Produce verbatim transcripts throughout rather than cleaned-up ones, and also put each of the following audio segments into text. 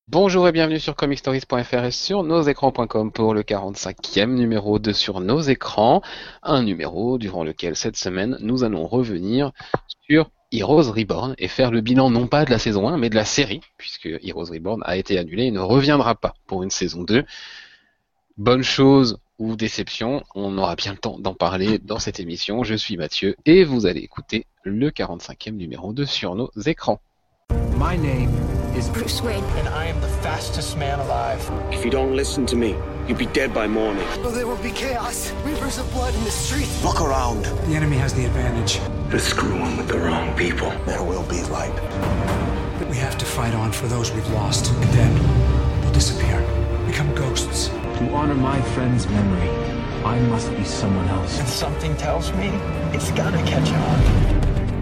Bonjour et bienvenue sur comic stories point f r et sur nos écrans point com pour le quarante-cinquième numéro de Sur nos écrans, un numéro durant lequel cette semaine nous allons revenir sur Heroes Reborn et faire le bilan non pas de la saison un mais de la série, puisque Heroes Reborn a été annulé et ne reviendra pas pour une saison deux. Bonne chose ou déception, on aura bien le temps d'en parler dans cette émission. Je suis Mathieu et vous allez écouter le quarante-cinquième numéro de Sur nos écrans. My name is Bruce Wayne. and I am the fastest man alive. If you don't listen to me, you'll be dead by morning. Oh, there will be chaos. Rivers of blood in the streets. Look around. The enemy has the advantage. They're screwing with the wrong people. There will be light. We have to fight on for those we've lost, and then we'll disappear, become ghosts. To honor my friend's memory, I must be someone else. And something tells me it's gonna catch on.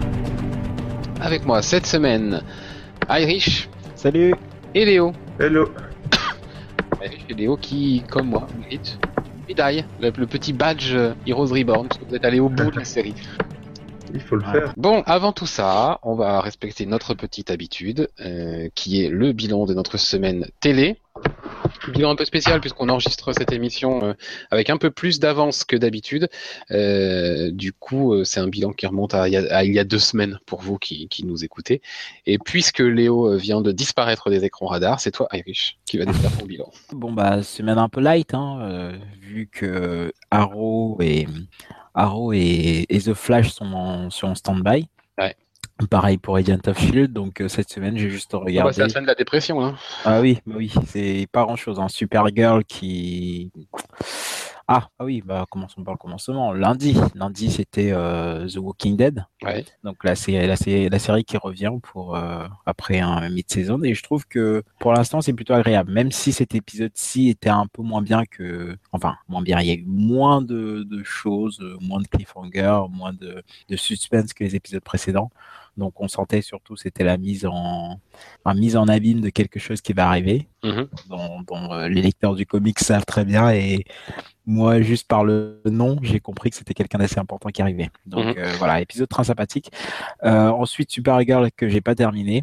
Avec moi cette semaine, Irish. Salut. Et Léo. Hello. Irish et Léo qui, comme moi, méritent une médaille, le, le petit badge Heroes Reborn, parce que vous êtes allé au bout de la série. Il faut le Ouais. faire. Bon, avant tout ça, on va respecter notre petite habitude, euh, qui est le bilan de notre semaine télé. Bilan un peu spécial puisqu'on enregistre cette émission euh, avec un peu plus d'avance que d'habitude. Euh, du coup, euh, c'est un bilan qui remonte à, il y a- à il y a deux semaines pour vous qui, qui nous écoutez. Et puisque Léo euh, vient de disparaître des écrans radars, c'est toi, Irish, qui va nous faire ton bilan. Bon bah semaine un peu light hein, euh, vu que Arrow et Arrow et, et The Flash sont en, sont en stand-by. Ouais. Pareil pour Agent of Shield, donc euh, cette semaine j'ai juste Ah bah, regardé. c'est la semaine de la dépression, hein. Ah oui, bah oui, c'est pas grand-chose. Hein. Supergirl qui. Ah, ah oui, bah commençons par le commencement. Lundi, lundi c'était euh, The Walking Dead. Ouais. Donc là, c'est la, sé- la série qui revient pour euh, après un mid-saison et je trouve que pour l'instant c'est plutôt agréable, même si cet épisode-ci était un peu moins bien que, enfin moins bien, il y a eu moins de, de choses, euh, moins de cliffhanger, moins de, de suspense que les épisodes précédents. Donc on sentait surtout c'était la mise en, la mise en abîme de quelque chose qui va arriver, Mhm. dont, dont, euh, les lecteurs du comics savent très bien et moi, juste par le nom, j'ai compris que c'était quelqu'un d'assez important qui arrivait. Donc Mhm. euh, voilà, épisode très sympathique. Euh, ensuite, Supergirl que j'ai pas terminé.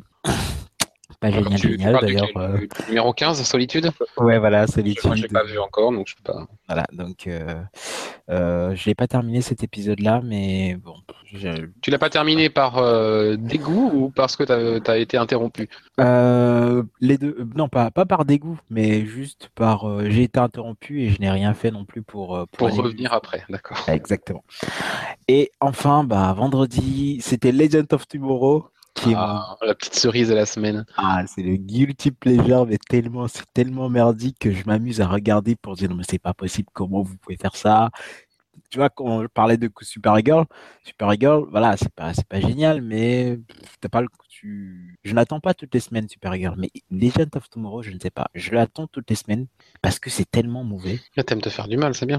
Pas Alors, génial, tu, tu génial parles d'ailleurs. duquel, euh, du numéro quinze, Solitude. Ouais, voilà, Je- Solitude. Moi, j'ai pas vu encore, donc je peux pas. Voilà, donc euh, euh, je l'ai pas terminé cet épisode-là, mais bon, je- Tu l'as pas terminé par euh, dégoût ou parce que t'as, t'as été interrompu? Euh, les deux, euh, non pas pas par dégoût, mais juste par euh, j'ai été interrompu et je n'ai rien fait non plus pour euh, Pour aller- revenir après, d'accord. Exactement. Et enfin, bah vendredi, c'était Legend of Tomorrow qui est mon Ah, la petite cerise de la semaine. Ah, c'est le guilty pleasure, mais tellement, c'est tellement merdique que je m'amuse à regarder pour dire non, mais c'est pas possible, comment vous pouvez faire ça? Tu vois, quand on parlait de Supergirl, Supergirl, voilà, c'est pas, c'est pas génial, mais t'as pas le, tu, je n'attends pas toutes les semaines Supergirl, mais Legend of Tomorrow, je ne sais pas, je l'attends toutes les semaines parce que c'est tellement mauvais. Là, t'aimes te faire du mal, c'est bien.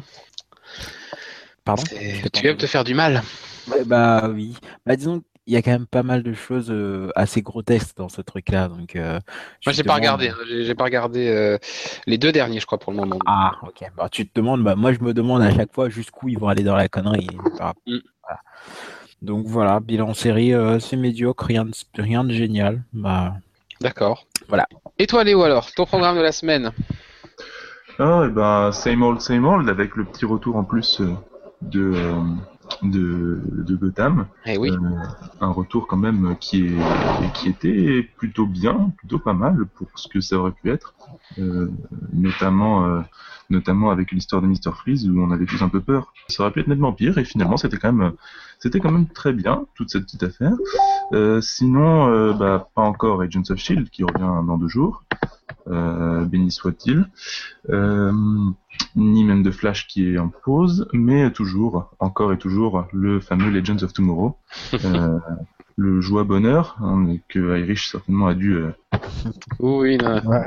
Pardon? C'est- Je t'ai pas Tu aimes entendu. te faire du mal. Ouais, bah oui, bah disons, il y a quand même pas mal de choses euh, assez grotesques dans ce truc-là, donc. euh, Moi, tu j'ai te pas demandes- regardé. hein. J'ai, j'ai pas regardé euh, les deux derniers, je crois, pour le moment. Ah, ok. Bah, tu te demandes, bah, moi je me demande à chaque fois jusqu'où ils vont aller dans la connerie. Bah, Mm. voilà. Donc voilà, bilan série, euh, c'est médiocre, rien de, rien de génial. Bah, D'accord. Voilà. Et toi, Léo, alors, ton programme de la semaine? Ah, et ben, same old, same old, avec le petit retour en plus euh, de, euh, de, de Gotham. Eh oui. Euh, un retour quand même qui, est, qui était plutôt bien, plutôt pas mal pour ce que ça aurait pu être. Euh, notamment, euh, notamment avec l'histoire de mister Freeze où on avait tous un peu peur. Ça aurait pu être nettement pire et finalement c'était quand même, c'était quand même très bien toute cette petite affaire. Euh, sinon, euh, bah, pas encore Agents of Shield qui revient dans deux jours. Euh, béni soit-il. Euh, ni même de Flash qui est en pause, mais toujours, encore et toujours, le fameux Legends of Tomorrow. Euh, le joie bonheur, hein, que Irish certainement a dû, euh, Oui, non, Ouais. oui.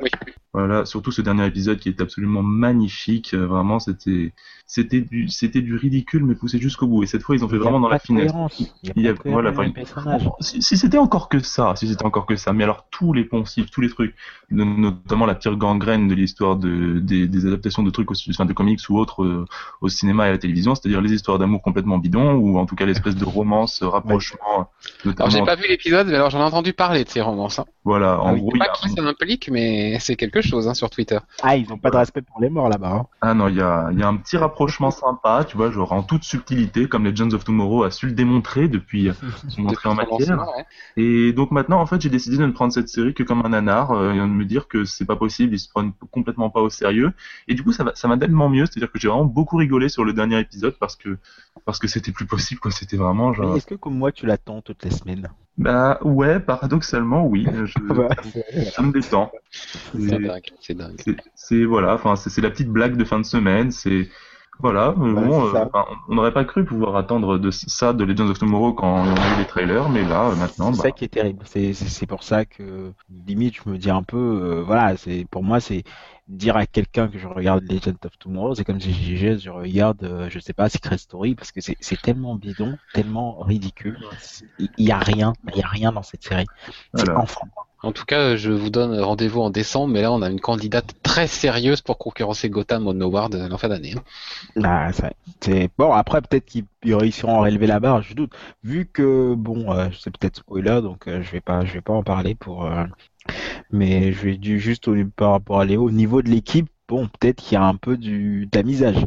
Voilà, surtout ce dernier épisode qui est absolument magnifique. Euh, vraiment, c'était, c'était du, c'était du ridicule mais poussé jusqu'au bout. Et cette fois, ils ont fait Il y a vraiment dans pas la de finesse. cohérence. Il y a Il y pas a, de cohérence voilà, dans enfin, les personnages. si, si c'était encore que ça, si c'était encore que ça, mais alors tous les poncifs, tous les trucs, no- notamment la pire gangrène de l'histoire de, des, des adaptations de trucs, au, enfin, de comics ou autres euh, au cinéma et à la télévision, c'est-à-dire les histoires d'amour complètement bidons ou en tout cas l'espèce de romance, euh, rapprochement, Alors notamment. j'ai pas vu l'épisode, mais alors j'en ai entendu parler de ces romances. Hein. Voilà, en Ah oui. gros, Je il sais y pas a, qui ça implique, mais c'est quelque chose hein, sur Twitter. Ah, ils ont pas de respect pour les morts là-bas. Hein. ah non, il y a, il y a un petit rapprochement sympa, tu vois, genre en toute subtilité, comme Legends of Tomorrow a su le démontrer depuis son entrée en Depuis son matière. lancement, ouais. Et donc maintenant, en fait, j'ai décidé de ne prendre cette série que comme un nanar, euh, et de me dire que c'est pas possible, ils se prennent complètement pas au sérieux. Et du coup, ça va, ça m'a tellement mieux, c'est-à-dire que j'ai vraiment beaucoup rigolé sur le dernier épisode parce que, parce que c'était plus possible, quoi. C'était vraiment genre. Mais est-ce que comme moi tu l'attends toutes les semaines? Bah ouais, paradoxalement, oui. Je, Bah, ça me détend. C'est C'est- dingue, c'est dingue. C'est, c'est voilà, enfin c'est, c'est la petite blague de fin de semaine. C'est voilà, euh, Voilà, bon, c'est ça. euh, enfin, on n'aurait pas cru pouvoir attendre de ça de Legends of Tomorrow quand on a eu les trailers, mais là euh, maintenant, C'est bah, ça qui est terrible. C'est c'est c'est pour ça que limite je me dis un peu, euh, voilà, c'est pour moi c'est dire à quelqu'un que je regarde Legend of Tomorrow, c'est comme si je disais je regarde, euh, je sais pas, Secret Story parce que c'est c'est tellement bidon, tellement ridicule. Il il y a rien, il y a rien dans cette série. C'est Voilà. enfant. En tout cas, je vous donne rendez-vous en décembre, mais là on a une candidate très sérieuse pour concurrencer Gotham au Award en fin d'année. hein. Ah, ça- c'est bon. Après, peut-être qu'ils ils réussiront à relever la barre. Je doute. Vu que bon, euh, c'est peut-être spoiler, donc euh, je vais pas, je vais pas en parler pour. euh, Mais je vais du juste au, par rapport à Léo, au niveau de l'équipe, bon, peut-être qu'il y a un peu du d'amisage.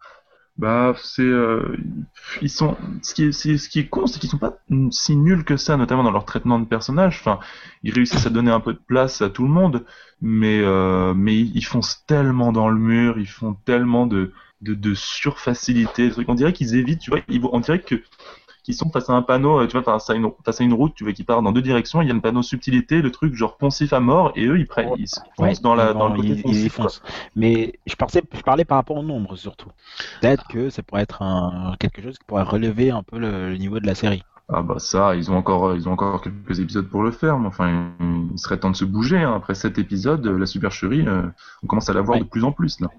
bah c'est euh, ils sont ce qui est, c'est- ce qui est con, c'est qu'ils sont pas mm, si nuls que ça, notamment dans leur traitement de personnages. Enfin, ils réussissent à donner un peu de place à tout le monde, mais euh, mais ils foncent tellement dans le mur, ils font tellement de de, de surfacilité, des trucs. On dirait qu'ils évitent, tu vois, ils, on dirait que qu'ils sont face à un panneau, euh, tu vois, face à une, face à une route, tu vois, qui part dans deux directions, il y a le panneau subtilité, le truc genre poncif à mort, et eux, ils prennent, ils se foncent Ouais, dans la, non, dans le côté ils, ils y foncif, quoi. foncent. Mais je parlais, je parlais par rapport au nombre surtout. Peut-être que ça pourrait être un, quelque chose qui pourrait relever un peu le, le niveau de la série. Ah bah ça, ils ont encore, euh, ils ont encore quelques épisodes pour le faire, mais enfin, il, il serait temps de se bouger, hein. Après sept épisodes, euh, la supercherie, euh, on commence à la voir Ouais. de plus en plus, là.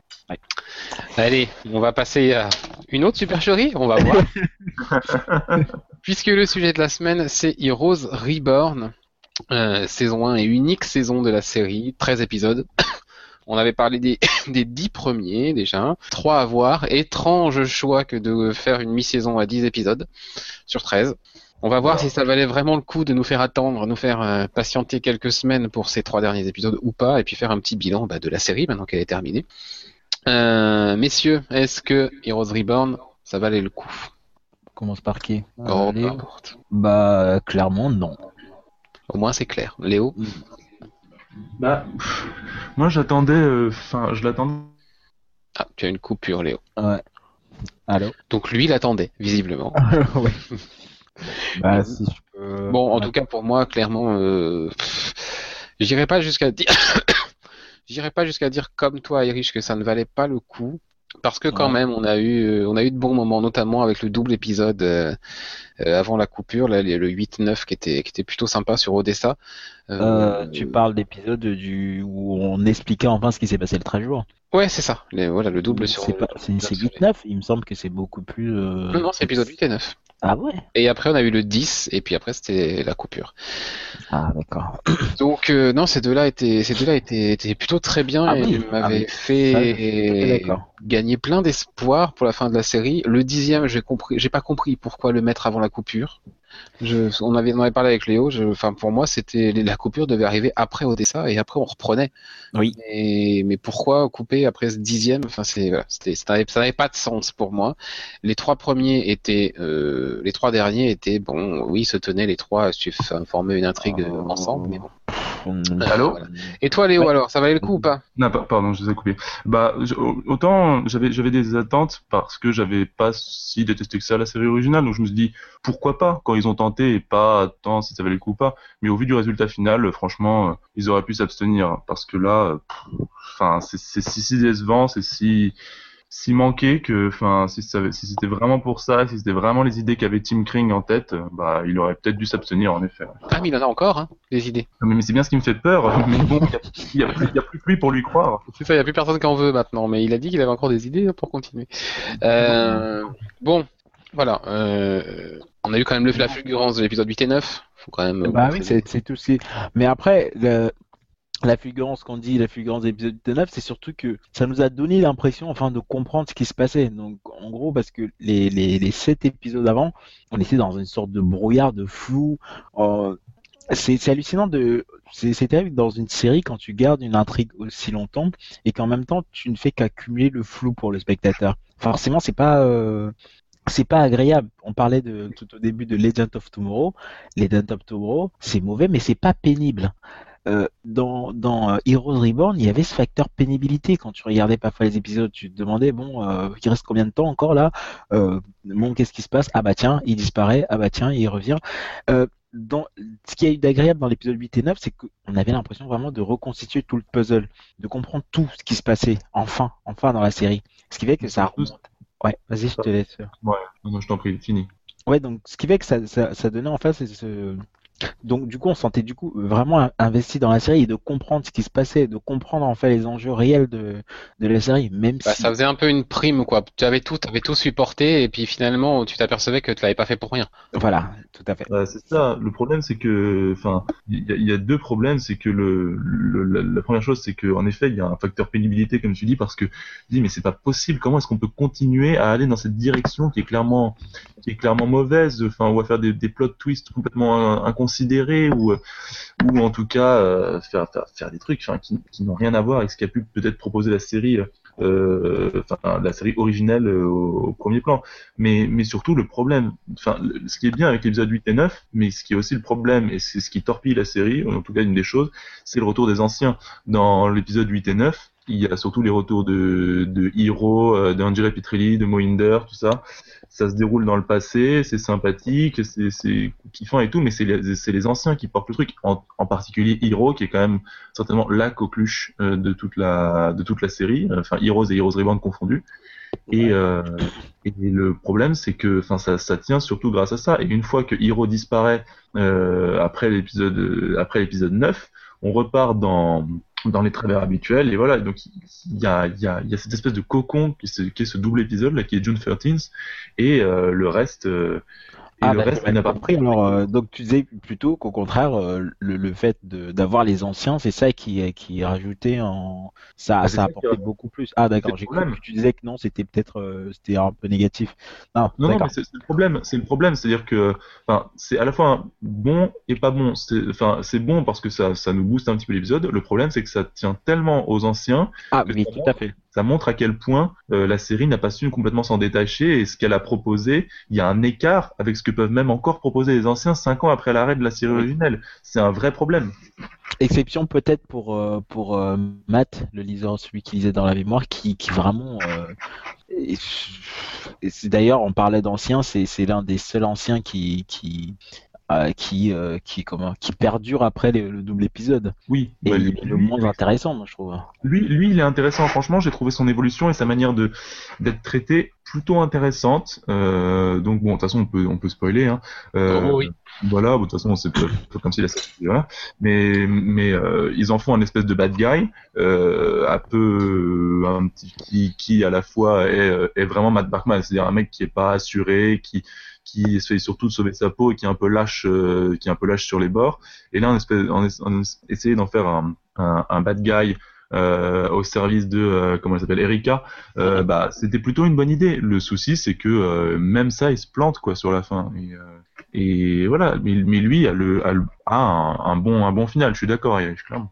Allez, on va passer à une autre supercherie, on va voir. Puisque le sujet de la semaine, c'est Heroes Reborn, euh, saison un et unique saison de la série, treize épisodes. On avait parlé des, des dix premiers déjà, trois à voir. Étrange choix que de faire une mi-saison à dix épisodes sur treize. On va voir si ça valait vraiment le coup de nous faire attendre, nous faire euh, patienter quelques semaines pour ces trois derniers épisodes ou pas, et puis faire un petit bilan bah, de la série maintenant qu'elle est terminée. Euh, messieurs, est-ce que Heroes Reborn, ça valait le coup? On commence par qui? Oh, Euh, peu Léo importe. Bah, clairement, non. Au moins c'est clair. Léo? Bah, pff, moi j'attendais, enfin, je l'attendais. Ah, tu as une coupure, Léo. Ouais. Allô? Donc lui, il attendait, visiblement. Ouais. Bah, si je peux. Bon, en tout cas, pour moi, clairement, euh, pff, j'irai pas jusqu'à dire, j'irai pas jusqu'à dire comme toi, Erich, que ça ne valait pas le coup, parce que quand Ouais. même, on a eu, euh, on a eu de bons moments, notamment avec le double épisode euh, euh, avant la coupure, là, le huit neuf qui était, qui était plutôt sympa sur Odessa. Euh, tu parles d'épisode du où on expliquait enfin ce qui s'est passé le treize jours. Ouais, c'est ça. Les- voilà, le double sur. C'est pas, c'est, le- c'est sur huit neuf, il me semble que c'est beaucoup plus. euh, Non, non, c'est épisode huit et neuf. Ah ouais? Et après, on a eu le dix, et puis après, c'était la coupure. Ah d'accord. Donc euh, non, ces deux-là étaient, ces deux-là étaient, étaient plutôt très bien Ah et oui, ah m'avaient oui. fait Ça, je suis tout à fait d'accord. gagner plein d'espoir pour la fin de la série. Le dixième, j'ai compris, j'ai pas compris pourquoi le mettre avant la coupure. Je, on avait, on avait parlé avec Léo. Je, enfin, pour moi, c'était la coupure devait arriver après Odessa et après on reprenait. Oui. Mais, mais pourquoi couper après ce dixième? Enfin, c'est, voilà, c'était, ça n'avait, ça n'avait pas de sens pour moi. Les trois premiers étaient, euh, les trois derniers étaient bon. Oui, se tenaient les trois, su- enfin, formaient une intrigue euh, ensemble. Mais bon. Hum, Allô? Voilà. Et toi, Léo, Ouais. alors, ça valait le coup ou pas? Non, pa- pardon, je vous ai coupé. Bah, je- autant j'avais j'avais des attentes parce que j'avais pas si détesté que ça la série originale, donc je me suis dit pourquoi pas quand ils ont tenté et pas tant si ça valait le coup ou pas. Mais au vu du résultat final, euh, franchement, euh, ils auraient pu s'abstenir parce que là, euh, pff, enfin, c'est c'est si si décevant, c'est si s'il manquait que, enfin, si, ça, si c'était vraiment pour ça, si c'était vraiment les idées qu'avait Tim Kring en tête, bah, il aurait peut-être dû s'abstenir, en effet. Ah, mais il en a encore, hein, des idées. Mais, mais c'est bien ce qui me fait peur. Mais bon, il n'y a, a, a plus que lui pour lui croire. C'est ça, il n'y a plus personne qui en veut maintenant, mais il a dit qu'il avait encore des idées pour continuer. Euh, bon, voilà. Euh, on a eu quand même le, la fulgurance de l'épisode huit et neuf. Faut quand même. Bah oui, c'est, c'est tout ce Mais après, le... la fulgurance qu'on dit, la fulgurance de l'épisode huit et neuf, c'est surtout que ça nous a donné l'impression, enfin, de comprendre ce qui se passait. Donc, en gros, parce que les, les, les sept épisodes avant, on était dans une sorte de brouillard, de flou. Euh, c'est, c'est hallucinant de. C'est, c'est terrible dans une série quand tu gardes une intrigue aussi longtemps et qu'en même temps, tu ne fais qu'accumuler le flou pour le spectateur. Forcément, c'est pas. Euh... C'est pas agréable. On parlait de tout au début de Legend of Tomorrow. Legend of Tomorrow, c'est mauvais, mais c'est pas pénible. Euh, dans dans euh, Heroes Reborn, il y avait ce facteur pénibilité. Quand tu regardais parfois les épisodes, tu te demandais bon, euh, il reste combien de temps encore là euh, Bon, qu'est-ce qui se passe Ah bah tiens, il disparaît. Ah bah tiens, il revient. Euh, dans, ce qu'il y a eu d'agréable dans l'épisode huit et neuf, c'est qu'on avait l'impression vraiment de reconstituer tout le puzzle, de comprendre tout ce qui se passait, enfin, enfin dans la série. Ce qui fait que ça remonte. Ouais, vas-y, je te laisse. Ouais, non, je t'en prie, fini. Ouais, donc ce qui fait que ça, ça, ça donnait en face ce... Donc du coup, on se sentait du coup vraiment investi dans la série et de comprendre ce qui se passait, de comprendre en fait les enjeux réels de, de la série, même bah, si... Ça faisait un peu une prime, quoi. Tu avais tout, tu avais tout supporté et puis finalement, tu t'apercevais que tu l'avais pas fait pour rien. Voilà, tout à fait. Ouais, c'est ça. Le problème, c'est que, enfin, il y, y a deux problèmes. C'est que le, le la, la première chose, c'est que en effet, il y a un facteur pénibilité, comme tu dis, parce que tu dis, mais c'est pas possible. Comment est-ce qu'on peut continuer à aller dans cette direction qui est clairement, qui est clairement mauvaise. Enfin, on va faire des, des plot twists complètement inconsidérés ou, ou en tout cas euh, faire, faire faire des trucs, enfin, qui, qui n'ont rien à voir avec ce qu'a pu peut-être proposer la série. Euh, enfin la série originelle euh, au, au premier plan, mais mais surtout le problème, enfin le, ce qui est bien avec l'épisode huit et neuf, mais ce qui est aussi le problème et c'est ce qui torpille la série, en tout cas une des choses, c'est le retour des anciens. Dans l'épisode huit et neuf, il y a surtout les retours de de Hiro, euh, d'Angela Petrilli, de Mohinder, tout ça. Ça se déroule dans le passé, c'est sympathique, c'est c'est kiffant et tout, mais c'est les c'est les anciens qui portent le truc, en, en particulier Hiro qui est quand même certainement la coqueluche euh, de toute la de toute la série, enfin Heroes et Heroes Reborn confondus. Et, euh, et le problème, c'est que, enfin, ça, ça tient surtout grâce à ça. Et une fois que Hiro disparaît euh, après l'épisode, après l'épisode neuf, on repart dans dans les travers habituels. Et voilà. Donc il y a, il y a, il y a cette espèce de cocon qui, se, qui est ce double épisode là, qui est June treize, et euh, le reste. Euh, Et ah, le bah, reste, il n'a pas compris. Alors, euh, donc tu disais plutôt qu'au contraire, euh, le, le fait de, d'avoir les anciens, c'est ça qui qui rajoutait en ça, Ah, ça ça apportait qui... beaucoup plus. Ah d'accord, c'est j'ai cru que tu disais que non, c'était peut-être euh, c'était un peu négatif. Non, non, d'accord. non, mais c'est, c'est le problème. C'est le problème, c'est-à-dire que, enfin, c'est à la fois bon et pas bon. C'est, enfin, c'est bon parce que ça, ça nous booste un petit peu l'épisode. Le problème, c'est que ça tient tellement aux anciens. Ah que oui, ça tout montre, à fait. Ça montre à quel point euh, la série n'a pas su complètement s'en détacher et ce qu'elle a proposé, il y a un écart avec ce que peuvent même encore proposer les anciens cinq ans après l'arrêt de la série originelle. C'est un vrai problème. Exception peut-être pour euh, pour euh, Matt, le liseur, celui qui lisait dans la mémoire, qui qui vraiment. Euh, et, et c'est d'ailleurs, on parlait d'anciens, c'est c'est l'un des seuls anciens qui qui euh, qui euh, qui comment qui perdure après le, le double épisode. Oui. Et bah, il lui, est le moins intéressant, moi je trouve. Lui, lui, il est intéressant. Franchement, j'ai trouvé son évolution et sa manière de d'être traité plutôt intéressante. Euh, donc bon, de toute façon, on peut on peut spoiler. Hein. Euh, Oh, oui. Voilà, bon, de toute façon, c'est peu, peu comme si la série, voilà. Mais mais euh, ils en font un espèce de bad guy, euh, un peu un petit qui qui à la fois est est vraiment Matt Bergman, c'est-à-dire un mec qui est pas assuré, qui qui essaye surtout de sauver sa peau et qui est un peu lâche, euh, qui est un peu lâche sur les bords. Et là, on, espèce, on, on essayait d'en faire un, un, un bad guy euh, au service de, euh, comment elle s'appelle, Erika. Euh, bah, c'était plutôt une bonne idée. Le souci, c'est que euh, même ça, il se plante quoi sur la fin. Et, euh, et voilà. Mais, mais lui a le a, le, a un, un bon un bon final. Je suis d'accord, Eric, clairement.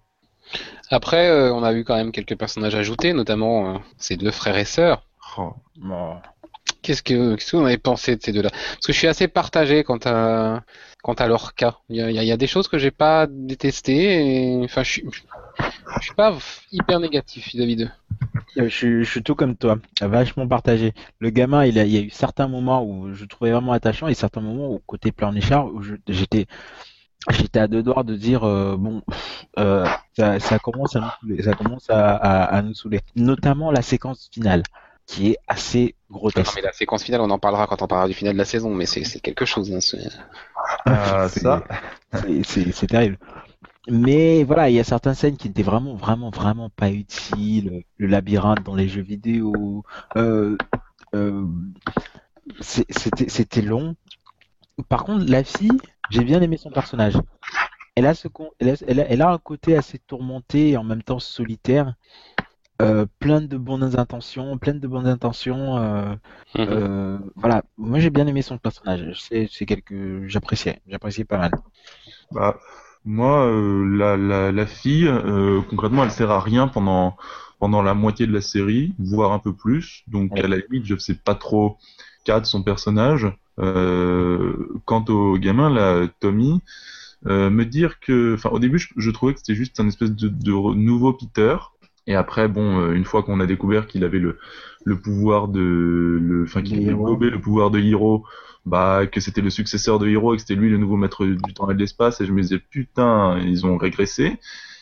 Après, euh, on a vu quand même quelques personnages ajoutés, notamment euh, ces deux frères et sœurs. Oh. Bon. Qu'est-ce que, qu'est-ce que vous en avez pensé de ces deux-là? Parce que je suis assez partagé quant à, quant à leur cas. Il y a, il y a des choses que j'ai pas détestées, et, enfin, je suis, je suis pas hyper négatif vis-à-vis d'eux. Je suis, je suis tout comme toi, vachement partagé. Le gamin, il, a, il y a eu certains moments où je trouvais vraiment attachant et certains moments où côté Pleurnichard, où je, j'étais, j'étais à deux doigts de dire euh, bon, euh, ça, ça commence à nous saouler, ça commence à, à, à nous saouler. Notamment la séquence finale. qui est assez Non, grotesque. mais la séquence finale, on en parlera quand on parlera du final de la saison, mais c'est c'est quelque chose. Hein, c'est- Ah, C'est- ça. C'est c'est- c'est terrible. Mais voilà, il y a certaines scènes qui n'étaient vraiment, vraiment, vraiment pas utiles. Le labyrinthe dans les jeux vidéo, euh, euh, c'est- c'était c'était long. Par contre, la fille, j'ai bien aimé son personnage. Elle a, ce, con- elle a, elle a- elle a un côté assez tourmenté et en même temps solitaire, euh, plein de bonnes intentions, plein de bonnes intentions. euh, Mhm. euh, voilà, moi j'ai bien aimé son personnage. C'est c'est quelque, j'appréciais, j'appréciais pas mal. Bah, moi, euh, la, la, la fille, euh, concrètement, elle sert à rien pendant, pendant la moitié de la série, voire un peu plus. Donc, Ouais. à la limite, je sais pas trop cas de son personnage. Euh, quant au gamin, là, Tommy, euh, me dire que, enfin, au début, je, je trouvais que c'était juste un espèce de, de re- nouveau Peter. Et après, bon, euh, une fois qu'on a découvert qu'il avait le, le pouvoir de, le, enfin, qu'il De avait Hiro. gobé le pouvoir de Hiro, bah, que c'était le successeur de Hiro et que c'était lui le nouveau maître du temps et de l'espace, et je me disais, putain, ils ont régressé.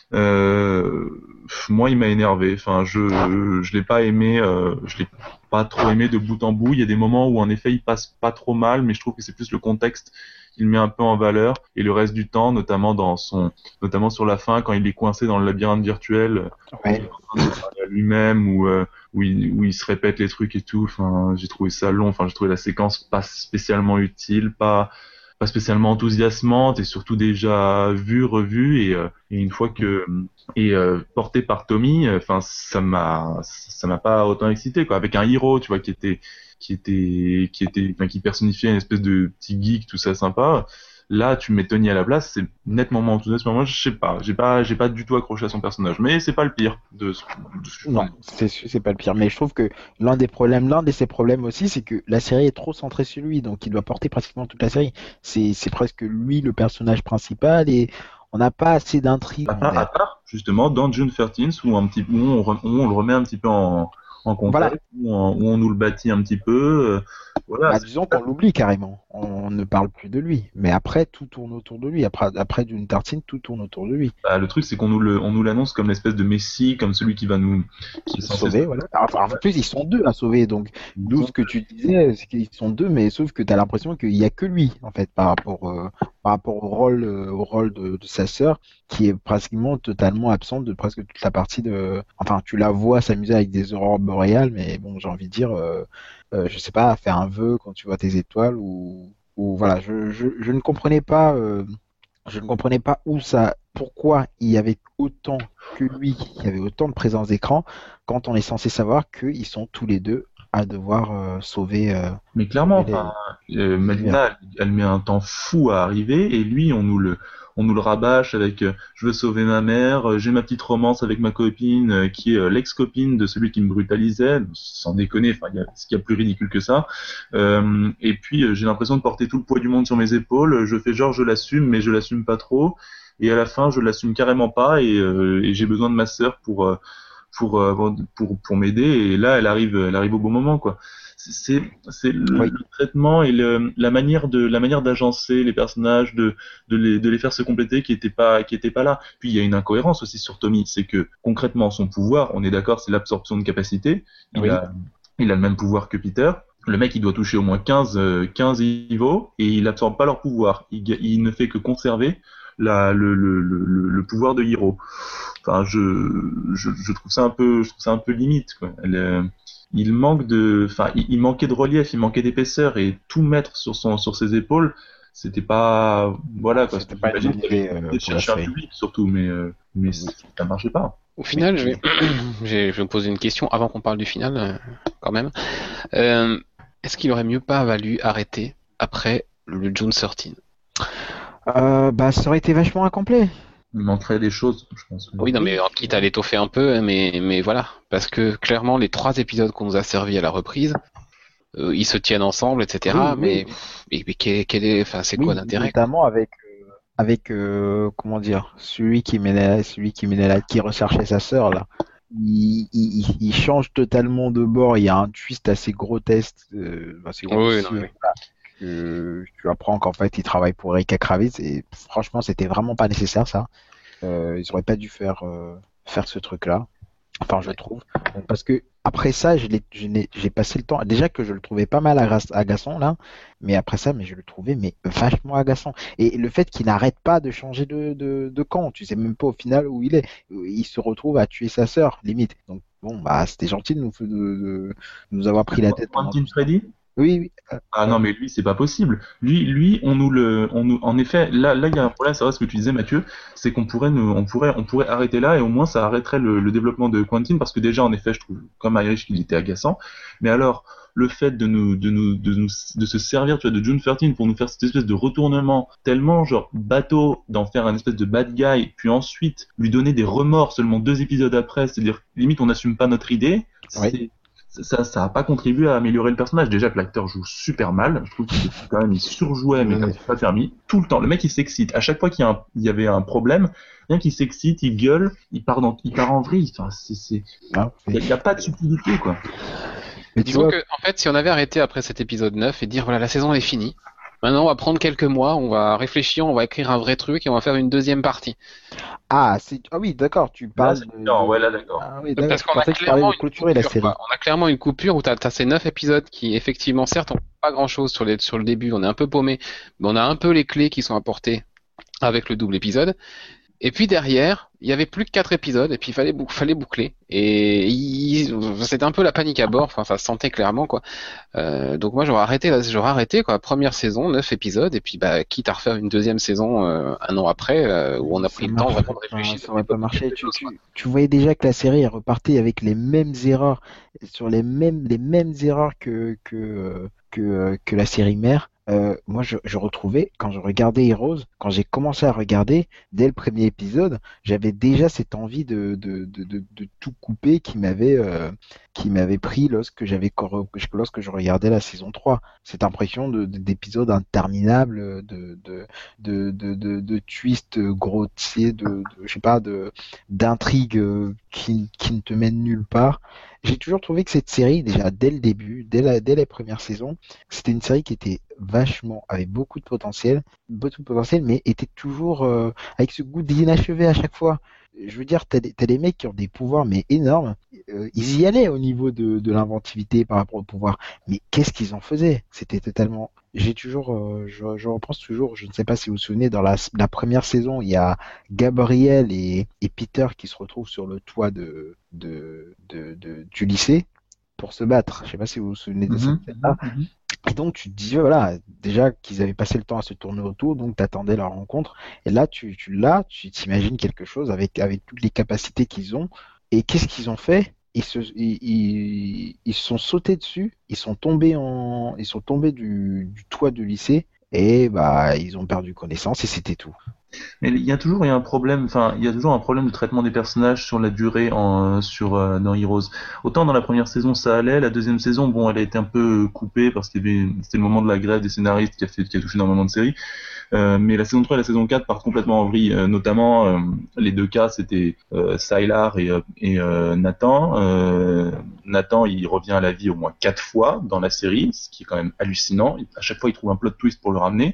Euh, moi, il m'a énervé. Enfin, je, je l'ai pas aimé, euh, je l'ai pas trop aimé de bout en bout. Il y a des moments où, en effet, il passe pas trop mal, mais je trouve que c'est plus le contexte qu'il met un peu en valeur, et le reste du temps, notamment dans son, notamment sur la fin, quand il est coincé dans le labyrinthe virtuel, Ouais. il est en train de parler à lui-même, ou euh, où il, où il se répète les trucs et tout. Enfin, j'ai trouvé ça long. Enfin, j'ai trouvé la séquence pas spécialement utile, pas pas spécialement enthousiasmante, et surtout déjà vue, revue, et, euh, et une fois que et euh, porté par Tommy, enfin ça m'a ça m'a pas autant excité quoi. Avec un héros, tu vois, qui était qui était qui était enfin, qui personnifiait une espèce de petit geek, tout ça sympa. Là, tu mets Tony à la place, c'est nettement moins enthousiasmant. Moi, je sais pas, j'ai pas j'ai pas du tout accroché à son personnage, mais c'est pas le pire de ce, de ce que j'en ai. Non, c'est sûr, c'est pas le pire. Mais je trouve que l'un des problèmes, l'un de ses problèmes aussi, c'est que la série est trop centrée sur lui, donc il doit porter pratiquement toute la série. C'est c'est presque lui le personnage principal et on n'a pas assez d'intrigue. À part, à part, justement, dans June treize, où, un petit, où, on, re- où on le remet un petit peu en, en contexte, Voilà. où, on, où on nous le bâtit un petit peu. euh, voilà. Bah, c'est- disons qu'on l'oublie carrément. On ne parle plus de lui. Mais après, tout tourne autour de lui. Après, après d'une tartine, tout tourne autour de lui. Bah, le truc, c'est qu'on nous le, on nous l'annonce comme l'espèce de messie, comme celui qui va nous, qui est censé Sauver, voilà. Enfin, en plus, ils sont deux à sauver. Donc, d'où ce que tu disais, c'est qu'ils sont deux, mais sauf que tu as l'impression qu'il n'y a que lui, en fait, par rapport, euh, par rapport au rôle, euh, au rôle de, de sa sœur, qui est pratiquement totalement absente de presque toute la partie de. Enfin, tu la vois s'amuser avec des aurores boréales, mais bon, j'ai envie de dire, euh, euh, je sais pas, faire un vœu quand tu vois tes étoiles ou, ou voilà. Je, je, je ne comprenais pas. euh, Je ne comprenais pas où ça, pourquoi il y avait autant que lui, il y avait autant de présence d'écran, quand on est censé savoir qu'ils sont tous les deux à devoir euh, sauver. euh, Mais clairement, les- enfin, euh, Malina, elle, elle met un temps fou à arriver, et lui, on nous le, on nous le rabâche avec euh, je veux sauver ma mère, euh, j'ai ma petite romance avec ma copine, euh, qui est euh, l'ex-copine de celui qui me brutalisait, sans déconner, enfin, il y a, ce qu'il y a plus ridicule que ça. Euh, et puis, euh, j'ai l'impression de porter tout le poids du monde sur mes épaules, je fais genre je l'assume, mais je l'assume pas trop, et à la fin, je l'assume carrément pas, et, euh, et j'ai besoin de ma sœur pour, euh, pour, euh, pour, pour m'aider, et là, elle arrive, elle arrive au bon moment, quoi. C'est, c'est le, Oui. le traitement et le, la manière de, la manière d'agencer les personnages, de, de les, de les faire se compléter qui était pas, qui était pas là. Puis il y a une incohérence aussi sur Tommy, c'est que concrètement son pouvoir, on est d'accord, c'est l'absorption de capacité. Il Oui. a, il a le même pouvoir que Peter. Le mec, il doit toucher au moins quinze, euh, quinze niveaux et il absorbe pas leur pouvoir. Il, ga- il ne fait que conserver la, le, le, le, le le pouvoir de Hiro. Enfin, je, je, je trouve ça un peu, je trouve ça un peu limite, quoi. Elle, euh, il manque de, enfin, il, il manquait de relief, il manquait d'épaisseur, et tout mettre sur son, sur ses épaules, c'était pas, voilà, quoi. C'était pas une J'imagine bonne qu'il idée, fallait euh, pour la chercher un série. public, surtout, mais, euh, mais ça marchait pas. Au final, je vais, j'ai- je vais me poser une question avant qu'on parle du final, euh, quand même. Euh, est-ce qu'il aurait mieux pas valu arrêter après le June treize? Euh, bah, ça aurait été vachement incomplet. Il manquerait des choses, je pense. Oui, non, mais en quitte à l'étoffer un peu, mais, mais voilà. Parce que clairement, les trois épisodes qu'on nous a servis à la reprise, euh, ils se tiennent ensemble, et cetera. Oui, oui. Mais, mais, mais quel, quel est, enfin, c'est Oui, quoi l'intérêt? notamment avec, euh, avec euh, comment dire, celui qui menait, celui qui menait la, qui recherchait sa sœur là. Il, il, il- il change totalement de bord. Il y a un twist assez grotesque, euh, assez Oui, grossier, non, mais oui. voilà, que tu apprends qu'en fait il travaille pour Erika Kravitz et franchement c'était vraiment pas nécessaire ça. Euh, ils auraient pas dû faire euh, faire ce truc-là. Enfin je trouve. Donc, parce que après ça, je l'ai, je n'ai- j'ai passé le temps. Déjà que je le trouvais pas mal agra- agaçant là, mais après ça, mais je le trouvais mais vachement agaçant. Et le fait qu'il n'arrête pas de changer de, de, de camp, tu sais même pas au final où il est. Il se retrouve à tuer sa sœur, limite. Donc bon, bah c'était gentil de nous, de, de nous avoir pris la tête pendant Quentin tout ce temps. Freddy? Oui, oui. euh, Ah euh, non, mais lui, c'est pas possible. Lui, lui, on nous le, on nous, en effet, là, là, il y a un problème. C'est vrai ce que tu disais, Mathieu, c'est qu'on pourrait nous, on pourrait, on pourrait arrêter là et au moins ça arrêterait le, le développement de Quentin parce que déjà, en effet, je trouve, comme Irish, qu'il était agaçant. Mais alors, le fait de nous, de nous, de nous, de se servir, tu vois, de June treize pour nous faire cette espèce de retournement tellement genre bateau d'en faire un espèce de bad guy, puis ensuite lui donner des remords seulement deux épisodes après, c'est-à-dire limite on n'assume pas notre idée. oui. C'est ça, ça a pas contribué à améliorer le personnage. Déjà que l'acteur joue super mal. Je trouve qu'il quand même, il surjouait, mais Ouais. comme c'est pas permis. Tout le temps. Le mec, il s'excite. À chaque fois qu'il y, a un- il y avait un problème, bien qu'il s'excite, il gueule, il part dans, il part en vrille. Enfin, c'est, c'est, Hein, il y, a- il y a pas de subtilité, quoi. mais tu Disons vois, que, en fait, si on avait arrêté après cet épisode neuf et dire voilà, la saison est finie, maintenant on va prendre quelques mois, on va réfléchir, on va écrire un vrai truc et on va faire une deuxième partie. ah, c'est, ah oui, d'accord, tu Là, parles c'est de, différent. de- Ouais, là, d'accord. Ah oui, d'accord. Parce Je qu'on a pensais que tu parlais clairement de une clôturer la coupure, série. quoi. On a clairement une coupure où t'as, t'as ces neuf épisodes qui, effectivement, certes, ont pas grand chose sur les, sur le début, on est un peu paumé, mais on a un peu les clés qui sont apportées avec le double épisode. Et puis derrière, il y avait plus que quatre épisodes et puis il fallait, bou- fallait boucler. Et il- c'était un peu la panique à bord. Enfin, ça se sentait clairement quoi. Euh, donc moi j'aurais arrêté, là, j'aurais arrêté quoi. Première saison, neuf épisodes et puis bah quitte à refaire une deuxième saison euh, un an après euh, où on a pris Ça le temps marcherait vraiment de pas, réfléchir. ça aurait pas marché. quelque Tu, chose, tu, quoi. tu voyais déjà que la série est repartie avec les mêmes erreurs, sur les mêmes, les mêmes erreurs que, que, euh, que, euh, que la série mère. Euh, moi, je, je retrouvais, quand je regardais Heroes, quand j'ai commencé à regarder, dès le premier épisode, j'avais déjà cette envie de, de, de, de, de tout couper qui m'avait euh, qui m'avait pris lorsque j'avais cor- lorsque je regardais la saison trois. Cette impression de, de- d'épisodes interminables, de, de, de, de, de, de twists grossiers, de, de, je sais pas, de, d'intrigues euh, qui, qui ne te mènent nulle part. J'ai toujours trouvé que cette série, déjà dès le début, dès la, dès les premières saisons, c'était une série qui était vachement, avait beaucoup de potentiel, beaucoup de potentiel, mais était toujours euh, avec ce goût d'inachevé à chaque fois. Je veux dire, t'as des, t'as des mecs qui ont des pouvoirs mais énormes. Euh, ils y allaient au niveau de, de l'inventivité par rapport au pouvoir. Mais qu'est-ce qu'ils en faisaient? C'était totalement. J'ai toujours, euh, je, je repense toujours. Je ne sais pas si vous vous souvenez, dans la, la première saison, il y a Gabriel et, et Peter qui se retrouvent sur le toit de, de, de, de- du lycée pour se battre. Je sais pas si vous vous souvenez de cette Mhm. scène-là. Et donc tu te dis, voilà, déjà qu'ils avaient passé le temps à se tourner autour, donc t'attendais leur rencontre. Et là, tu, tu l'as, tu t'imagines quelque chose avec, avec toutes les capacités qu'ils ont. Et qu'est-ce qu'ils ont fait? Ils se, ils, ils, ils se sont sautés dessus, ils sont tombés en, ils sont tombés du, du toit du lycée, et bah, ils ont perdu connaissance, et c'était tout. Mais il y a toujours il y a un problème, enfin, il y a toujours un problème de traitement des personnages sur la durée en, sur, euh, dans Heroes. Autant dans la première saison ça allait, la deuxième saison, bon, elle a été un peu coupée parce qu'il y avait, c'était le moment de la grève des scénaristes qui a fait, qui a touché énormément de séries. Euh, mais la saison trois et la saison quatre partent complètement en vrille. Euh, notamment, euh, les deux cas, c'était euh, Sylar et, euh, et euh, Nathan. Euh, Nathan, il revient à la vie au moins quatre fois dans la série, ce qui est quand même hallucinant. À chaque fois, il trouve un plot twist pour le ramener.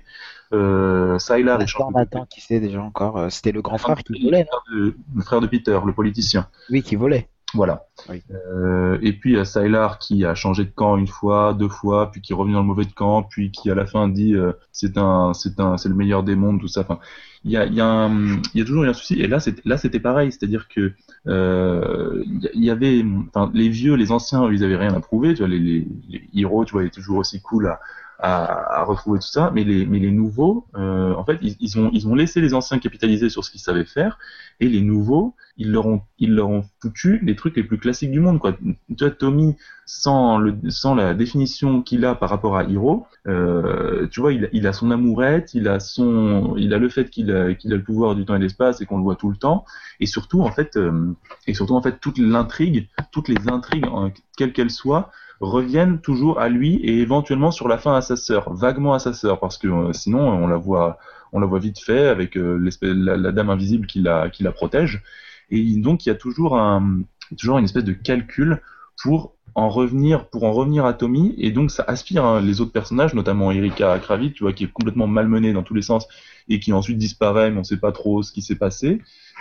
Euh, Sylar, il change Nathan, de Nathan, qui sait déjà encore, euh, c'était le grand frère qui volait, non? le, le frère de Peter, le politicien. Oui, qui volait. Voilà. Oui. Euh, et puis il y a Sylar qui a changé de camp une fois, deux fois, puis qui est revenu dans le mauvais camp, puis qui à la fin dit euh, c'est un, c'est un, c'est le meilleur des mondes, tout ça. Enfin, il y a, il y a, un, il y a toujours eu un souci. Et là, c'est, là, c'était pareil, c'est-à-dire que euh, il y avait, enfin, les vieux, les anciens, ils avaient rien à prouver. Tu vois, les, les, les héros, tu vois, ils étaient toujours aussi cool à à, à retrouver tout ça, mais les, mais les nouveaux, euh, en fait, ils, ils ont, ils ont laissé les anciens capitaliser sur ce qu'ils savaient faire, et les nouveaux, ils leur ont, ils leur ont foutu les trucs les plus classiques du monde, quoi. Tu vois, Tommy, sans le, sans la définition qu'il a par rapport à Hiro, euh, tu vois, il, il a son amourette, il a son, il a le fait qu'il a, qu'il a le pouvoir du temps et de l'espace et qu'on le voit tout le temps, et surtout, en fait, euh, et surtout, en fait, toute l'intrigue, toutes les intrigues, hein, quelles qu'elles soient, reviennent toujours à lui et éventuellement sur la fin à sa sœur, vaguement à sa sœur, parce que euh, sinon on la voit, on la voit vite fait avec euh, l'espèce, la, la dame invisible qui la, qui la protège. Et donc il y a toujours un, toujours une espèce de calcul pour en revenir, pour en revenir à Tommy, et donc ça aspire hein, les autres personnages, notamment Erika Kravitz, tu vois, qui est complètement malmenée dans tous les sens, et qui ensuite disparaît, mais on sait pas trop ce qui s'est passé.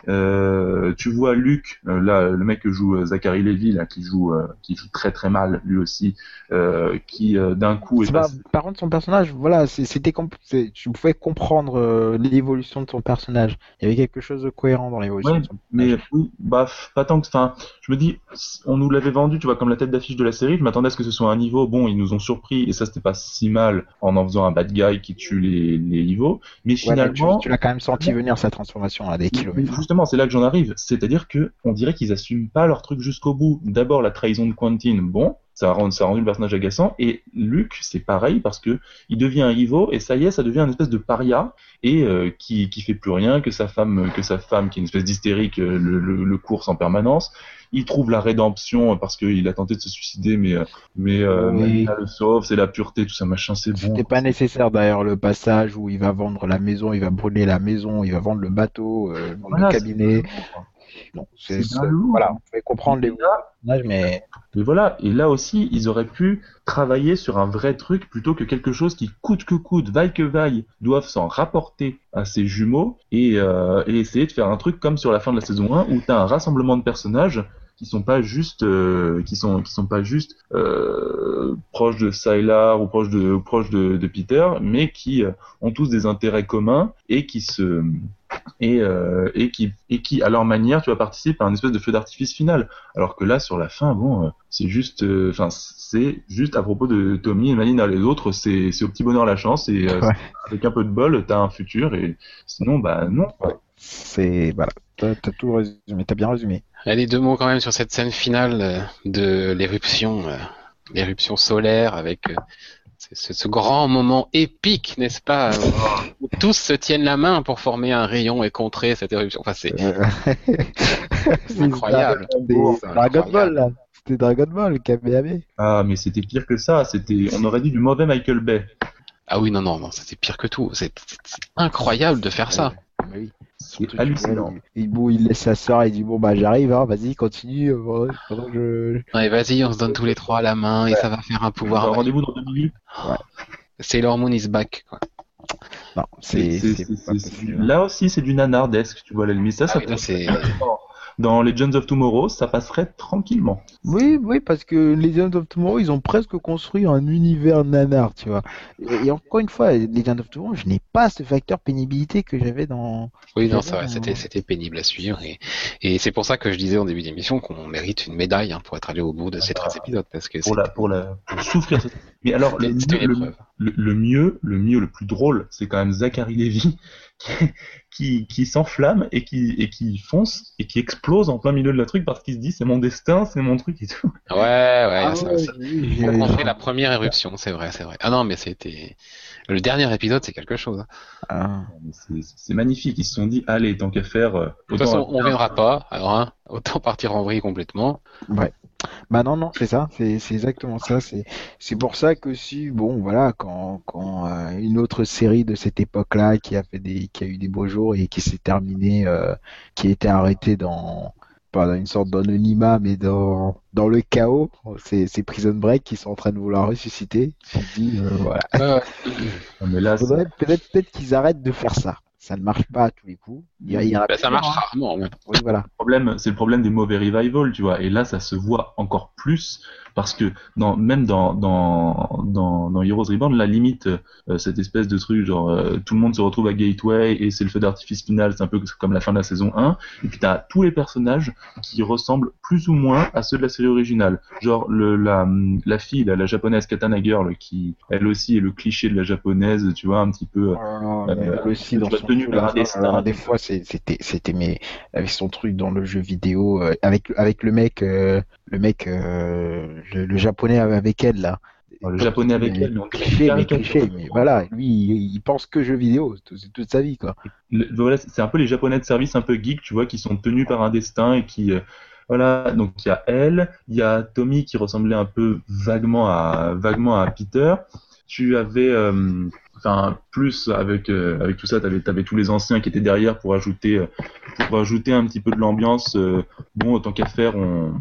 Euh, tu vois Luke, euh, là, le mec que joue euh, Zachary Levi, là, qui joue, euh, qui joue très très mal, lui aussi, euh, qui euh, d'un coup est C'est pas- passé... par contre, son personnage, voilà, c'est- c'était comp- c'est- tu pouvais comprendre euh, l'évolution de son personnage. Il y avait quelque chose de cohérent dans l'évolution Ouais, de son mais personnage. oui, bah, f- pas tant que, enfin, je me dis, on nous l'avait vendu, tu vois, comme la tête d'affiche de la série, je m'attendais à ce que ce soit un niveau, bon, ils nous ont surpris, et ça c'était pas si mal en en faisant un bad guy qui tue les, les niveaux, mais Ouais, mais tu, finalement, tu l'as quand même senti venir sa transformation à des mais kilomètres. justement, c'est là que j'en arrive. C'est-à-dire que on dirait qu'ils assument pas leur truc jusqu'au bout. D'abord, la trahison de Quentin, bon, ça a rendu, ça a rendu le personnage agaçant. Et Luke, c'est pareil parce que il devient un Ivo et ça y est, ça devient une espèce de paria et euh, qui qui fait plus rien, que sa femme, que sa femme qui est une espèce d'hystérique euh, le, le, le course en permanence. Il trouve la rédemption parce qu'il a tenté de se suicider, mais euh, mais euh, Oui. Malina le sauve, c'est la pureté, tout ça machin, c'est bon. C'était pas nécessaire d'ailleurs le passage où il va vendre la maison, il va brûler la maison, il va vendre le bateau, euh, vendre Voilà, le c'est cabinet. bien lourd. Non, C'est c'est, bien c'est- lourd. voilà, on pouvait comprendre les Et là, personnages, mais Et voilà, et là aussi, ils auraient pu travailler sur un vrai truc plutôt que quelque chose qui coûte que coûte, vaille que vaille, doivent s'en rapporter à ses jumeaux et, euh, et essayer de faire un truc comme sur la fin de la saison un où t'as un rassemblement de personnages qui sont pas juste euh, qui sont qui sont pas juste euh, proches de Sylar ou proches de ou proches de, de Peter, mais qui euh, ont tous des intérêts communs et qui se et euh, et qui et qui à leur manière tu vois participent à un espèce de feu d'artifice final, alors que là sur la fin bon euh, c'est juste enfin euh, c'est juste à propos de Tommy et Malina, les autres c'est c'est au petit bonheur la chance et euh, Ouais. avec un peu de bol t'as un futur et sinon bah non. c'est voilà, t'as, t'as tout résumé, t'as bien résumé. Allez, deux mots quand même sur cette scène finale euh, de l'éruption, euh, l'éruption solaire avec euh, ce, ce grand moment épique, n'est-ce pas, euh, où tous se tiennent la main pour former un rayon et contrer cette éruption. Enfin, c'est Euh, c'est incroyable. C'est C'est Dragon incroyable. Ball là. C'était Dragon Ball, Kamehameha. Ah mais c'était pire que ça, c'était on aurait dit du mauvais Michael Bay. Ah oui, non, non, non, c'était pire que tout. C'est c'est- c'est incroyable de faire ça. Mais oui. C'est hallucinant. Il, il, bon, il laisse sa sœur et il dit bon bah j'arrive, hein, vas-y continue. euh, pendant que je... Ouais, vas-y, on se donne tous les trois la main et ça va faire un pouvoir. Alors, rendez-vous dans deux minutes. Sailor Moon is back, quoi. Non, c'est, C'est- c'est, c'est- pas c'est- possible. Là aussi, c'est du nanardesque, tu vois, à la limite. Ça, Ah ça oui, là, c'est- dans Legends of Tomorrow, ça passerait tranquillement. Oui, oui, parce que Legend of Tomorrow, ils ont presque construit un univers nanar, tu vois. Et, et encore une fois, Legend of Tomorrow, je n'ai pas ce facteur pénibilité que j'avais dans. Oui, non, j'avais c'est vrai, dans- c'était, c'était pénible à suivre. Et, et c'est pour ça que je disais en début d'émission qu'on mérite une médaille hein, pour être allé au bout de ces treize épisodes. Parce que Pour c'est- la, pour la, pour souffrir. cette- Mais alors, le, C'était une le, épreuve. le, le mieux, le mieux, le plus drôle, c'est quand même Zachary Levi qui, qui, qui s'enflamme et qui, et qui fonce et qui explose en plein milieu de la truc parce qu'il se dit c'est mon destin, c'est mon truc et tout. Ouais, ouais, Ah ça, ouais, ça- oui, Faut j'ai- compter la première éruption, c'est vrai, c'est vrai. Ah non, mais c'était le dernier épisode, c'est quelque chose. hein. Ah. C'est, c'est magnifique. Ils se sont dit allez, tant qu'à faire. euh, De toute autant- façon, on viendra pas, alors hein, autant partir en vrille complètement. Bah non, non, c'est ça, c'est, c'est exactement ça. C'est, c'est pour ça que si, bon, voilà, quand, quand euh, une autre série de cette époque-là qui a fait des, qui a eu des beaux jours et qui s'est terminée, euh, qui a été arrêtée dans, pas dans une sorte d'anonymat, mais dans, dans le chaos, c'est, c'est Prison Break qui sont en train de vouloir ressusciter. Je me dis, euh, voilà. Euh, Non, mais là, c'est- Faudrait peut-être, peut-être qu'ils arrêtent de faire ça. Ça ne marche pas à tous les coups. Il y a, il y en a bah, ça plusieurs, marche hein. rarement. même. Oui, voilà. problème, c'est le problème des mauvais revival, tu vois. Et là, ça se voit encore plus parce que dans, même dans, dans, dans, dans Heroes Reborn, la limite, euh, cette espèce de truc, genre, euh, tout le monde se retrouve à Gateway et c'est le feu d'artifice final, c'est un peu comme la fin de la saison un. Et puis t'as tous les personnages qui ressemblent plus ou moins à ceux de la série originale. Genre, le, la, la fille, là, la japonaise Katana Girl, qui, elle aussi, est le cliché de la japonaise, tu vois, un petit peu. Oh là là, mais Euh, elle aussi dans tu vois, son tenue jeu, par là, un destin. alors, des fois c'est- c'était c'était mais avec son truc dans le jeu vidéo euh, avec avec le mec euh, le mec euh, le, le japonais avec elle là. Le japonais avec Mais elle, mais on dirait cliché, mais caricature. cliché, mais voilà, lui il, il pense que jeux vidéo toute, toute sa vie quoi. Le- voilà, c'est un peu les japonais de service un peu geek, tu vois, qui sont tenus par un destin et qui, euh, voilà, donc il y a elle, il y a Tommy qui ressemblait un peu vaguement à, vaguement à Peter. Tu avais, euh, enfin, plus avec, euh, avec tout ça, t'avais, t'avais tous les anciens qui étaient derrière pour ajouter, euh, pour ajouter un petit peu de l'ambiance. euh, bon, autant qu'à faire, on,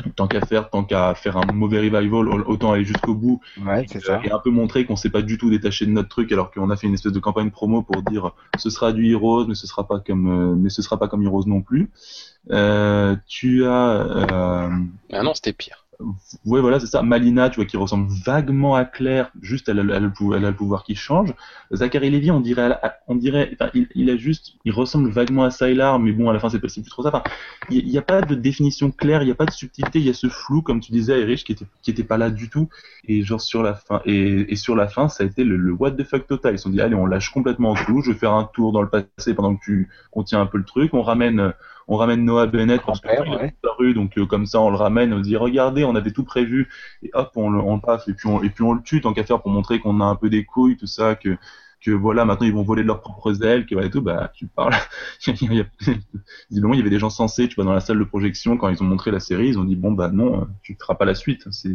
tant qu'à faire, tant qu'à faire un mauvais revival, autant aller jusqu'au bout. Ouais, c'est ça. Et un peu montrer qu'on s'est pas du tout détaché de notre truc, alors qu'on a fait une espèce de campagne promo pour dire ce sera du Heroes, mais ce sera pas comme, euh, mais ce sera pas comme Heroes non plus. Euh, tu as, euh, Ah non, c'était pire. ouais, voilà, c'est ça. Malina, tu vois, qui ressemble vaguement à Claire, juste elle a, elle a, le, pouvoir, elle a le pouvoir qui change. Zachary Levi, on dirait, on dirait, enfin, il, il a juste, il ressemble vaguement à Sylar, mais bon, à la fin, c'est pas, c'est plus trop ça. Enfin, il n'y a pas de définition claire, il n'y a pas de subtilité, il y a ce flou, comme tu disais, Erich, qui était, qui était pas là du tout. Et genre sur la fin, et, et sur la fin, ça a été le, le what the fuck total. Ils se sont dit, allez, on lâche complètement tout. Je vais faire un tour dans le passé pendant que tu contiens un peu le truc. On ramène. On ramène Noah Bennett parce qu'il est disparu, donc euh, comme ça on le ramène, on dit regardez, on avait tout prévu, et hop, on le, on le passe, et puis on, et puis on le tue tant qu'à faire pour montrer qu'on a un peu des couilles, tout ça, que que voilà, maintenant ils vont voler de leurs propres ailes, que voilà et tout, bah tu parles. Visiblement il y avait des gens sensés, tu vois, dans la salle de projection quand ils ont montré la série, ils ont dit bon bah non, tu feras pas la suite, c'est.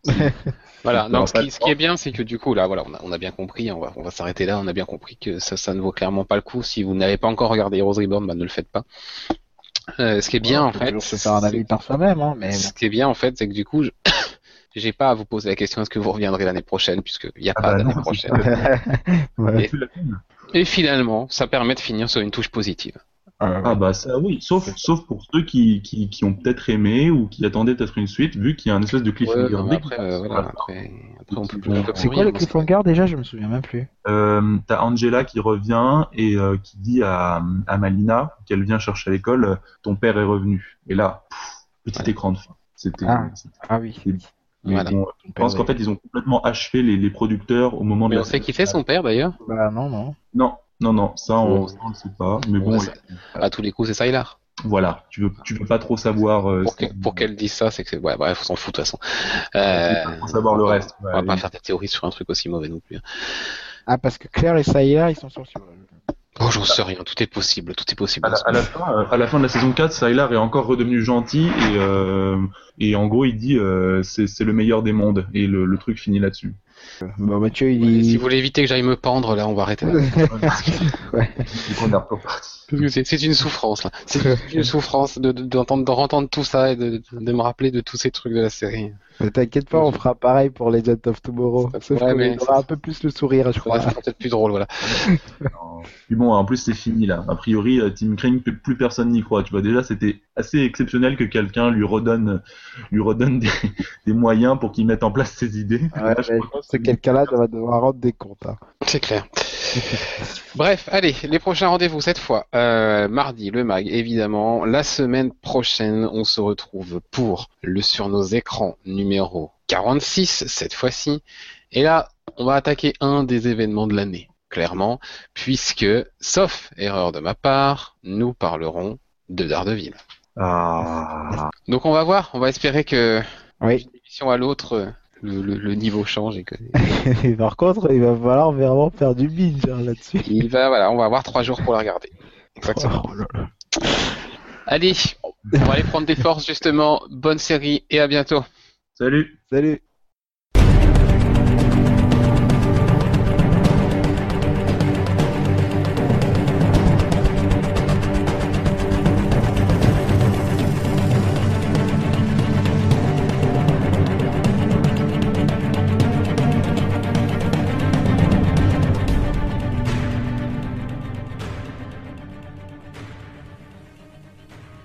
Voilà, non, ce qui, ce qui est bien, c'est que du coup, là, voilà, on a, on a bien compris, on va, on va s'arrêter là, on a bien compris que ça, ça ne vaut clairement pas le coup. Si vous n'avez pas encore regardé Heroes Reborn, bah ne le faites pas. Euh, ce qui est bien, ouais, en fait, se faire un avis par soi-même, hein, mais ce qui est bien, en fait, c'est que du coup, je... j'ai pas à vous poser la question est-ce que vous reviendrez l'année prochaine, puisque il n'y a Ah pas bah d'année non, prochaine. ouais. et, et finalement, ça permet de finir sur une touche positive. Ah bah ça oui, sauf sauf pour ceux qui qui, qui ont peut-être aimé ou qui attendaient peut-être une suite, vu qu'il y a un espèce de cliffhanger. Ouais, après, euh, voilà, après, après, on peut plus. On peut c'est quoi le cliffhanger déjà? Je me souviens même plus. Euh, t'as Angela qui revient et euh, qui dit à, à Malina qu'elle vient chercher à l'école, euh, ton père est revenu. Et là, pff, petit ouais. écran de fin. C'était. Ah, c'était, ah oui. C'était, voilà. Bon, je pense qu'en fait ils ont complètement achevé les, les producteurs au moment mais de. On la sait qui c'est son père d'ailleurs? Bah non non. Non. Non, non, ça on ne le sait pas, mais bon. Ouais, ça, à tous les coups, c'est Sylar. Voilà, tu veux, tu veux pas trop savoir. Euh, pour, que, pour qu'elle dise ça, c'est que, ouais, bref, on s'en fout de toute façon. Euh, faut savoir le va, reste. On va ouais, pas faire des théories sur un truc aussi mauvais non plus. Ah, parce que Claire et Sylar, ils sont sortis. Oh, j'en sais rien, tout est possible, tout est possible. À la, à la, fin, à la fin de la saison quatre, Sylar est encore redevenu gentil et, euh, et en gros il dit euh, c'est, c'est le meilleur des mondes et le, le truc finit là-dessus. Bon, Mathieu, il ouais, si vous voulez éviter que j'aille me pendre, là, on va arrêter là. ouais. c'est, c'est une souffrance, là. C'est une souffrance de, de, d'entendre, de entendre tout ça et de, de me rappeler de tous ces trucs de la série. Mais t'inquiète pas, on fera pareil pour Legend of Tomorrow. Sauf ouais, mais on aura un peu plus le sourire, je crois. Ouais, ça sera peut-être plus drôle, voilà. Puis bon, en plus, c'est fini, là. A priori, Tim Crane, plus personne n'y croit. Tu vois, déjà, c'était assez exceptionnel que quelqu'un lui redonne, lui redonne des, des moyens pour qu'il mette en place ses idées. Ouais, là, je pense que quelqu'un-là va devoir rendre des comptes. Hein. C'est clair. Bref, allez, les prochains rendez-vous cette fois. Euh, mardi, le mag, évidemment. La semaine prochaine, on se retrouve pour le Sur nos écrans numéro quarante-six, cette fois-ci. Et là, on va attaquer un des événements de l'année, clairement, puisque, sauf erreur de ma part, nous parlerons de Daredevil. Ah. Donc on va voir, on va espérer que oui. d'une émission à l'autre, le, le, le niveau change et que. Par contre, il va falloir vraiment faire du binge hein, là-dessus. Il va, voilà, on va avoir trois jours pour la regarder. Exactement. Oh là là. Allez, on va aller prendre des forces justement. Bonne série et à bientôt. Salut. Salut.